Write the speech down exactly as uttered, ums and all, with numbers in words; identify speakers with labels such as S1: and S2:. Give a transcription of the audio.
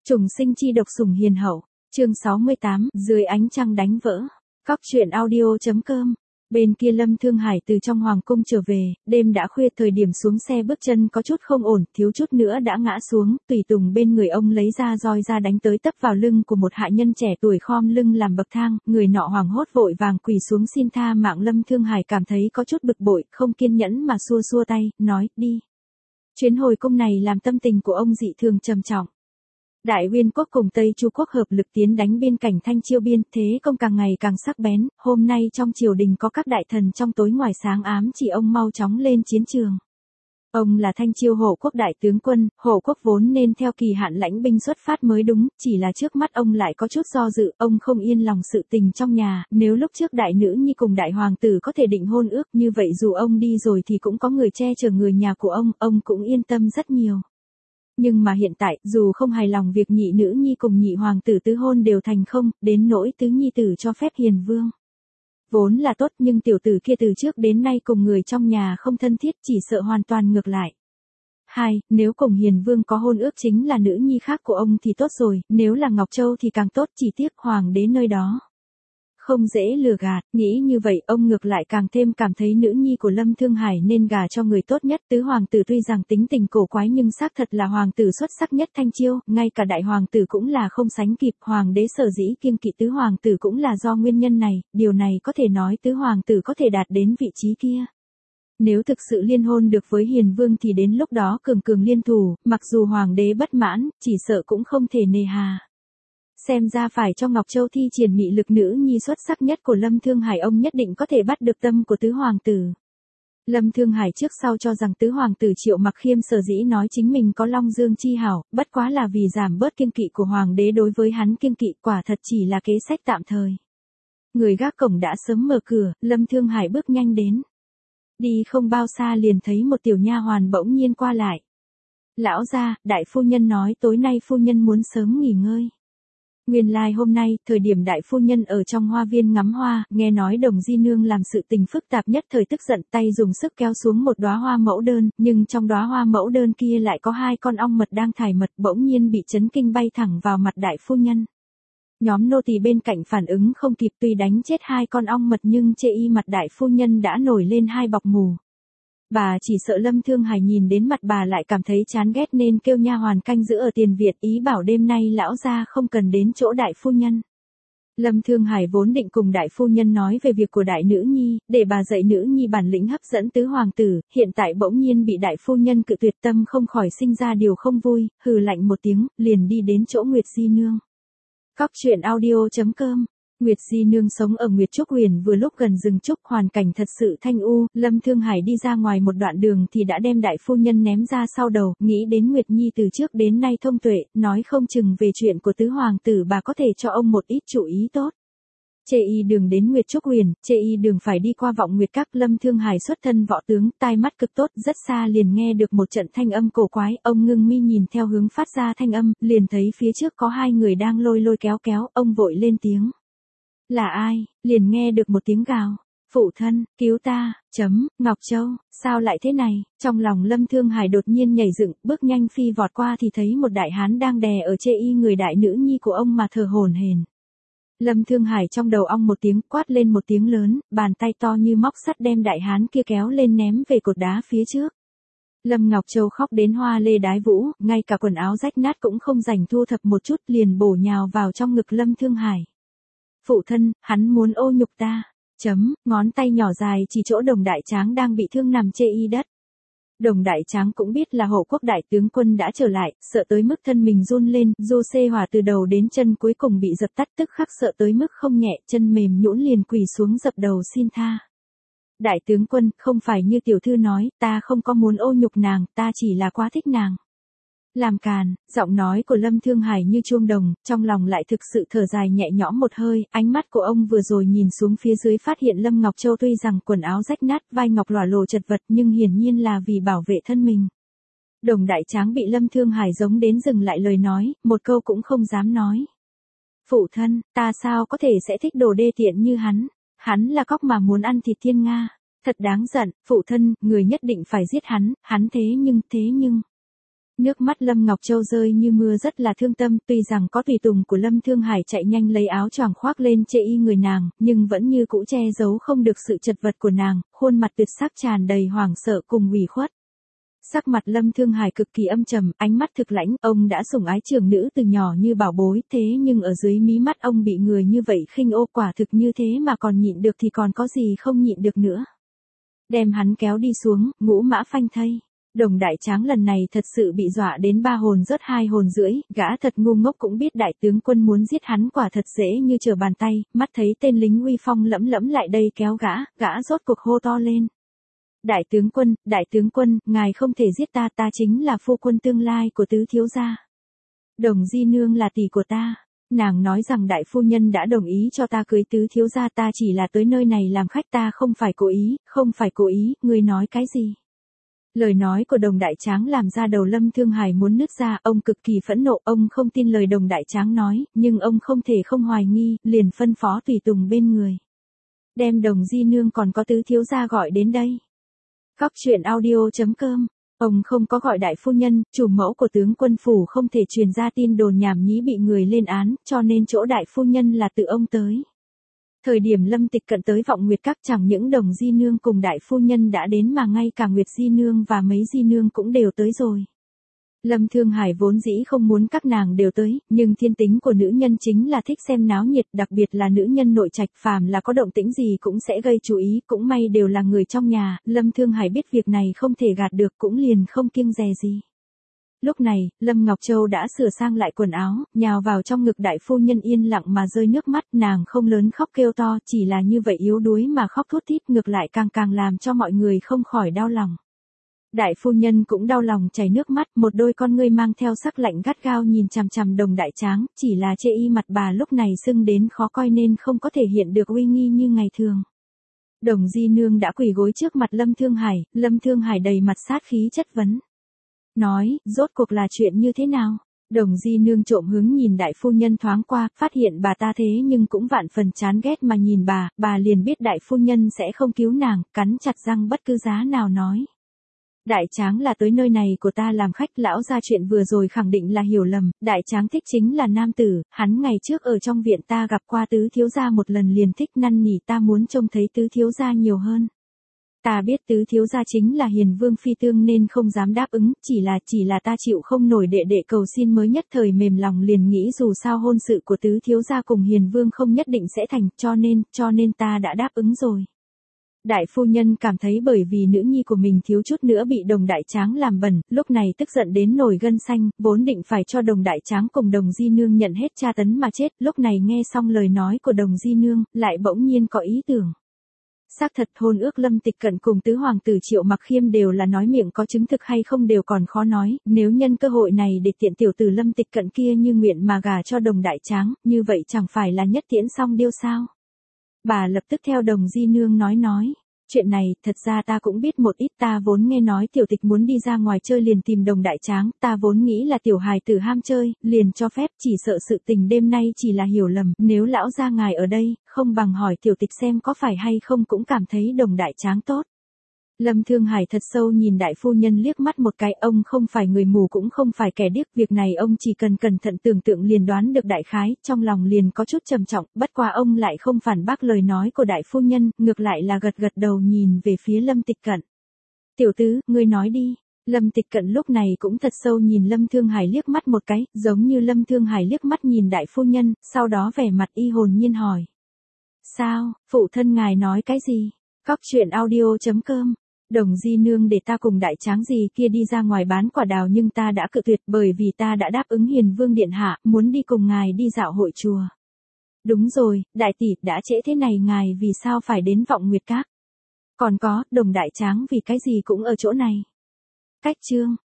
S1: Trùng sinh chi độc sủng hiền hậu, chương sáu mươi tám, dưới ánh trăng đánh vỡ. Cóc truyện audio.com. Bên kia Lâm Thương Hải từ trong hoàng cung trở về, đêm đã khuya, thời điểm xuống xe bước chân có chút không ổn, thiếu chút nữa đã ngã xuống, tùy tùng bên người ông lấy ra roi ra đánh tới tấp vào lưng của một hạ nhân trẻ tuổi khom lưng làm bậc thang, người nọ hoảng hốt vội vàng quỳ xuống xin tha mạng. Lâm Thương Hải cảm thấy có chút bực bội, không kiên nhẫn mà xua xua tay, nói, đi. Chuyến hồi cung này làm tâm tình của ông dị thường trầm trọng. Đại Uyên quốc cùng Tây Chu quốc hợp lực tiến đánh biên cảnh Thanh Chiêu biên, thế công càng ngày càng sắc bén, hôm nay trong triều đình có các đại thần trong tối ngoài sáng ám chỉ ông mau chóng lên chiến trường. Ông là Thanh Chiêu hộ quốc đại tướng quân, hộ quốc vốn nên theo kỳ hạn lãnh binh xuất phát mới đúng, chỉ là trước mắt ông lại có chút do dự, ông không yên lòng sự tình trong nhà, nếu lúc trước đại nữ nhi cùng đại hoàng tử có thể định hôn ước, như vậy dù ông đi rồi thì cũng có người che chở người nhà của ông, ông cũng yên tâm rất nhiều. Nhưng mà hiện tại, dù không hài lòng việc nhị nữ nhi cùng nhị hoàng tử tứ hôn đều thành không, đến nỗi tứ nhi tử cho phép hiền vương. Vốn là tốt, nhưng tiểu tử kia từ trước đến nay cùng người trong nhà không thân thiết, chỉ sợ hoàn toàn ngược lại. Hai, nếu cùng hiền vương có hôn ước chính là nữ nhi khác của ông thì tốt rồi, nếu là Ngọc Châu thì càng tốt, chỉ tiếc hoàng đế nơi đó không dễ lừa gạt, nghĩ như vậy ông ngược lại càng thêm cảm thấy nữ nhi của Lâm Thương Hải nên gả cho người tốt nhất. Tứ hoàng tử tuy rằng tính tình cổ quái nhưng xác thật là hoàng tử xuất sắc nhất Thanh Chiêu, ngay cả đại hoàng tử cũng là không sánh kịp. Hoàng đế sở dĩ kiêng kỵ tứ hoàng tử cũng là do nguyên nhân này, điều này có thể nói tứ hoàng tử có thể đạt đến vị trí kia. Nếu thực sự liên hôn được với hiền vương thì đến lúc đó cường cường liên thủ, mặc dù hoàng đế bất mãn, chỉ sợ cũng không thể nề hà. Xem ra phải cho Ngọc Châu thi triển mị lực nữ nhi xuất sắc nhất của Lâm Thương Hải, ông nhất định có thể bắt được tâm của tứ hoàng tử. Lâm Thương Hải trước sau cho rằng tứ hoàng tử Triệu Mặc Khiêm sở dĩ nói chính mình có Long Dương chi hảo, bất quá là vì giảm bớt kiêng kỵ của hoàng đế đối với hắn, kiêng kỵ quả thật chỉ là kế sách tạm thời. Người gác cổng đã sớm mở cửa, Lâm Thương Hải bước nhanh đến. Đi không bao xa liền thấy một tiểu nha hoàn bỗng nhiên qua lại. Lão gia, đại phu nhân nói tối nay phu nhân muốn sớm nghỉ ngơi. Nguyên lai like hôm nay, thời điểm đại phu nhân ở trong hoa viên ngắm hoa, nghe nói Đồng Di Nương làm sự tình phức tạp nhất thời tức giận, tay dùng sức kéo xuống một đóa hoa mẫu đơn, nhưng trong đóa hoa mẫu đơn kia lại có hai con ong mật đang thải mật, bỗng nhiên bị chấn kinh bay thẳng vào mặt đại phu nhân. Nhóm nô tỳ bên cạnh phản ứng không kịp, tuy đánh chết hai con ong mật nhưng chê y mặt đại phu nhân đã nổi lên hai bọc mù. Bà chỉ sợ Lâm Thương Hải nhìn đến mặt bà lại cảm thấy chán ghét nên kêu nha hoàn canh giữ ở tiền viện, ý bảo đêm nay lão gia không cần đến chỗ đại phu nhân. Lâm Thương Hải vốn định cùng đại phu nhân nói về việc của đại nữ nhi, để bà dạy nữ nhi bản lĩnh hấp dẫn tứ hoàng tử, hiện tại bỗng nhiên bị đại phu nhân cự tuyệt, tâm không khỏi sinh ra điều không vui, hừ lạnh một tiếng, liền đi đến chỗ Nguyệt Di Nương. Cóc truyện audio.com. Nguyệt Di Nương sống ở Nguyệt Trúc Huyền, vừa lúc gần rừng trúc, hoàn cảnh thật sự thanh u. Lâm Thương Hải đi ra ngoài một đoạn đường thì đã đem đại phu nhân ném ra sau đầu, nghĩ đến Nguyệt Nhi từ trước đến nay thông tuệ, nói không chừng về chuyện của tứ hoàng tử bà có thể cho ông một ít chủ ý tốt. Chê y đường đến Nguyệt Trúc Huyền, chê y đường phải đi qua Vọng Nguyệt Các. Lâm Thương Hải xuất thân võ tướng, tai mắt cực tốt, rất xa liền nghe được một trận thanh âm cổ quái, ông ngưng mi nhìn theo hướng phát ra thanh âm, liền thấy phía trước có hai người đang lôi lôi kéo kéo, ông vội lên tiếng. Là ai? Liền nghe được một tiếng gào. Phụ thân, cứu ta, chấm, Ngọc Châu, sao lại thế này? Trong lòng Lâm Thương Hải đột nhiên nhảy dựng, bước nhanh phi vọt qua thì thấy một đại hán đang đè ở chê y người đại nữ nhi của ông mà thở hổn hển. Lâm Thương Hải trong đầu ong một tiếng, quát lên một tiếng lớn, bàn tay to như móc sắt đem đại hán kia kéo lên ném về cột đá phía trước. Lâm Ngọc Châu khóc đến hoa lê đái vũ, ngay cả quần áo rách nát cũng không rảnh thu thập một chút, liền bổ nhào vào trong ngực Lâm Thương Hải. Phụ thân, hắn muốn ô nhục ta. Chấm, ngón tay nhỏ dài chỉ chỗ Đồng Đại Tráng đang bị thương nằm chê y đất. Đồng Đại Tráng cũng biết là hộ quốc đại tướng quân đã trở lại, sợ tới mức thân mình run lên, du xê hỏa từ đầu đến chân cuối cùng bị dập tắt, tức khắc sợ tới mức không nhẹ, chân mềm nhũn liền quỳ xuống dập đầu xin tha. Đại tướng quân, không phải như tiểu thư nói, ta không có muốn ô nhục nàng, ta chỉ là quá thích nàng. Làm càn, giọng nói của Lâm Thương Hải như chuông đồng, trong lòng lại thực sự thở dài nhẹ nhõm một hơi, ánh mắt của ông vừa rồi nhìn xuống phía dưới phát hiện Lâm Ngọc Châu tuy rằng quần áo rách nát, vai ngọc lòa lồ chật vật nhưng hiển nhiên là vì bảo vệ thân mình. Đồng Đại Tráng bị Lâm Thương Hải giống đến dừng lại lời nói, một câu cũng không dám nói. Phụ thân, ta sao có thể sẽ thích đồ đê tiện như hắn, hắn là cóc mà muốn ăn thịt thiên nga, thật đáng giận, phụ thân, người nhất định phải giết hắn, hắn thế nhưng, thế nhưng. Nước mắt Lâm Ngọc Châu rơi như mưa rất là thương tâm, tuy rằng có tùy tùng của Lâm Thương Hải chạy nhanh lấy áo choàng khoác lên chê y người nàng, nhưng vẫn như cũ che giấu không được sự chật vật của nàng, khuôn mặt tuyệt sắc tràn đầy hoảng sợ cùng ủy khuất. Sắc mặt Lâm Thương Hải cực kỳ âm trầm, ánh mắt thực lãnh, ông đã sủng ái trưởng nữ từ nhỏ như bảo bối, thế nhưng ở dưới mí mắt ông bị người như vậy khinh ô, quả thực như thế mà còn nhịn được thì còn có gì không nhịn được nữa. Đem hắn kéo đi xuống, ngũ mã phanh thây. Đồng Đại Tráng lần này thật sự bị dọa đến ba hồn rớt hai hồn rưỡi, gã thật ngu ngốc cũng biết đại tướng quân muốn giết hắn quả thật dễ như trở bàn tay, mắt thấy tên lính uy phong lẫm lẫm lại đây kéo gã, gã rốt cuộc hô to lên. Đại tướng quân, đại tướng quân, ngài không thể giết ta, ta chính là phu quân tương lai của tứ thiếu gia. Đồng Di Nương là tỷ của ta. Nàng nói rằng đại phu nhân đã đồng ý cho ta cưới tứ thiếu gia, ta chỉ là tới nơi này làm khách, ta không phải cố ý, không phải cố ý, ngươi nói cái gì? Lời nói của Đồng Đại Tráng làm ra đầu Lâm Thương Hải muốn nứt ra, ông cực kỳ phẫn nộ, ông không tin lời Đồng Đại Tráng nói, nhưng ông không thể không hoài nghi, liền phân phó tùy tùng bên người. Đem Đồng Di Nương còn có tứ thiếu gia gọi đến đây. Cóc truyện audio chấm com. Ông không có gọi đại phu nhân, chủ mẫu của tướng quân phủ không thể truyền ra tin đồn nhảm nhí bị người lên án, cho nên chỗ đại phu nhân là tự ông tới. Thời điểm Lâm Tịch Cận tới Vọng Nguyệt Các, chẳng những Đồng Di Nương cùng đại phu nhân đã đến mà ngay cả Nguyệt Di Nương và mấy Di Nương cũng đều tới rồi. Lâm Thương Hải vốn dĩ không muốn các nàng đều tới, nhưng thiên tính của nữ nhân chính là thích xem náo nhiệt, đặc biệt là nữ nhân nội trạch, phàm là có động tĩnh gì cũng sẽ gây chú ý, cũng may đều là người trong nhà, Lâm Thương Hải biết việc này không thể gạt được cũng liền không kiêng dè gì. Lúc này, Lâm Ngọc Châu đã sửa sang lại quần áo, nhào vào trong ngực đại phu nhân yên lặng mà rơi nước mắt, nàng không lớn khóc kêu to, chỉ là như vậy yếu đuối mà khóc thút thít, ngược lại càng càng làm cho mọi người không khỏi đau lòng. Đại phu nhân cũng đau lòng chảy nước mắt, một đôi con ngươi mang theo sắc lạnh gắt gao nhìn chằm chằm Đồng Đại Tráng, chỉ là chê y mặt bà lúc này sưng đến khó coi nên không có thể hiện được uy nghi như ngày thường. Đồng Di Nương đã quỳ gối trước mặt Lâm Thương Hải, Lâm Thương Hải đầy mặt sát khí chất vấn. Nói, rốt cuộc là chuyện như thế nào? Đồng Di Nương trộm hướng nhìn đại phu nhân thoáng qua, phát hiện bà ta thế nhưng cũng vạn phần chán ghét mà nhìn bà, bà liền biết đại phu nhân sẽ không cứu nàng, cắn chặt răng bất cứ giá nào nói. Đại Tráng là tới nơi này của ta làm khách, lão ra chuyện vừa rồi khẳng định là hiểu lầm, Đại Tráng thích chính là nam tử, hắn ngày trước ở trong viện ta gặp qua tứ thiếu gia một lần liền thích năn nỉ ta muốn trông thấy tứ thiếu gia nhiều hơn. Ta biết tứ thiếu gia chính là Hiền Vương phi tương nên không dám đáp ứng, chỉ là chỉ là ta chịu không nổi đệ đệ cầu xin mới nhất thời mềm lòng liền nghĩ dù sao hôn sự của tứ thiếu gia cùng Hiền Vương không nhất định sẽ thành, cho nên, cho nên ta đã đáp ứng rồi. Đại phu nhân cảm thấy bởi vì nữ nhi của mình thiếu chút nữa bị Đồng Đại Tráng làm bẩn, lúc này tức giận đến nổi gân xanh, vốn định phải cho Đồng Đại Tráng cùng Đồng Di Nương nhận hết tra tấn mà chết, lúc này nghe xong lời nói của Đồng Di Nương, lại bỗng nhiên có ý tưởng. Xác thật hôn ước Lâm Tịch Cận cùng tứ hoàng tử Triệu Mặc Khiêm đều là nói miệng, có chứng thực hay không đều còn khó nói, nếu nhân cơ hội này để tiện tiểu tử Lâm Tịch Cận kia như nguyện mà gả cho Đồng Đại Tráng, như vậy chẳng phải là nhất tiễn xong điêu sao? Bà lập tức theo Đồng Di Nương nói nói. Chuyện này, thật ra ta cũng biết một ít, ta vốn nghe nói tiểu tịch muốn đi ra ngoài chơi liền tìm Đồng Đại Tráng, ta vốn nghĩ là tiểu hài tử ham chơi, liền cho phép, chỉ sợ sự tình đêm nay chỉ là hiểu lầm, nếu lão gia ngài ở đây, không bằng hỏi tiểu tịch xem có phải hay không cũng cảm thấy Đồng Đại Tráng tốt. Lâm Thương Hải thật sâu nhìn đại phu nhân liếc mắt một cái, ông không phải người mù cũng không phải kẻ điếc, việc này ông chỉ cần cẩn thận tưởng tượng liền đoán được đại khái, trong lòng liền có chút trầm trọng, bất quá ông lại không phản bác lời nói của đại phu nhân, ngược lại là gật gật đầu nhìn về phía Lâm Tịch Cận. Tiểu tứ, ngươi nói đi. Lâm Tịch Cận lúc này cũng thật sâu nhìn Lâm Thương Hải liếc mắt một cái, giống như Lâm Thương Hải liếc mắt nhìn đại phu nhân, sau đó vẻ mặt y hồn nhiên hỏi. Sao, phụ thân ngài nói cái gì? Cóc truyện audio chấm com. Đồng Di Nương để ta cùng Đại Tráng gì kia đi ra ngoài bán quả đào nhưng ta đã cự tuyệt bởi vì ta đã đáp ứng Hiền Vương điện hạ, muốn đi cùng ngài đi dạo hội chùa. Đúng rồi, đại tỷ, đã trễ thế này ngài vì sao phải đến Vọng Nguyệt Các? Còn có, Đồng Đại Tráng vì cái gì cũng ở chỗ này? Cách chương.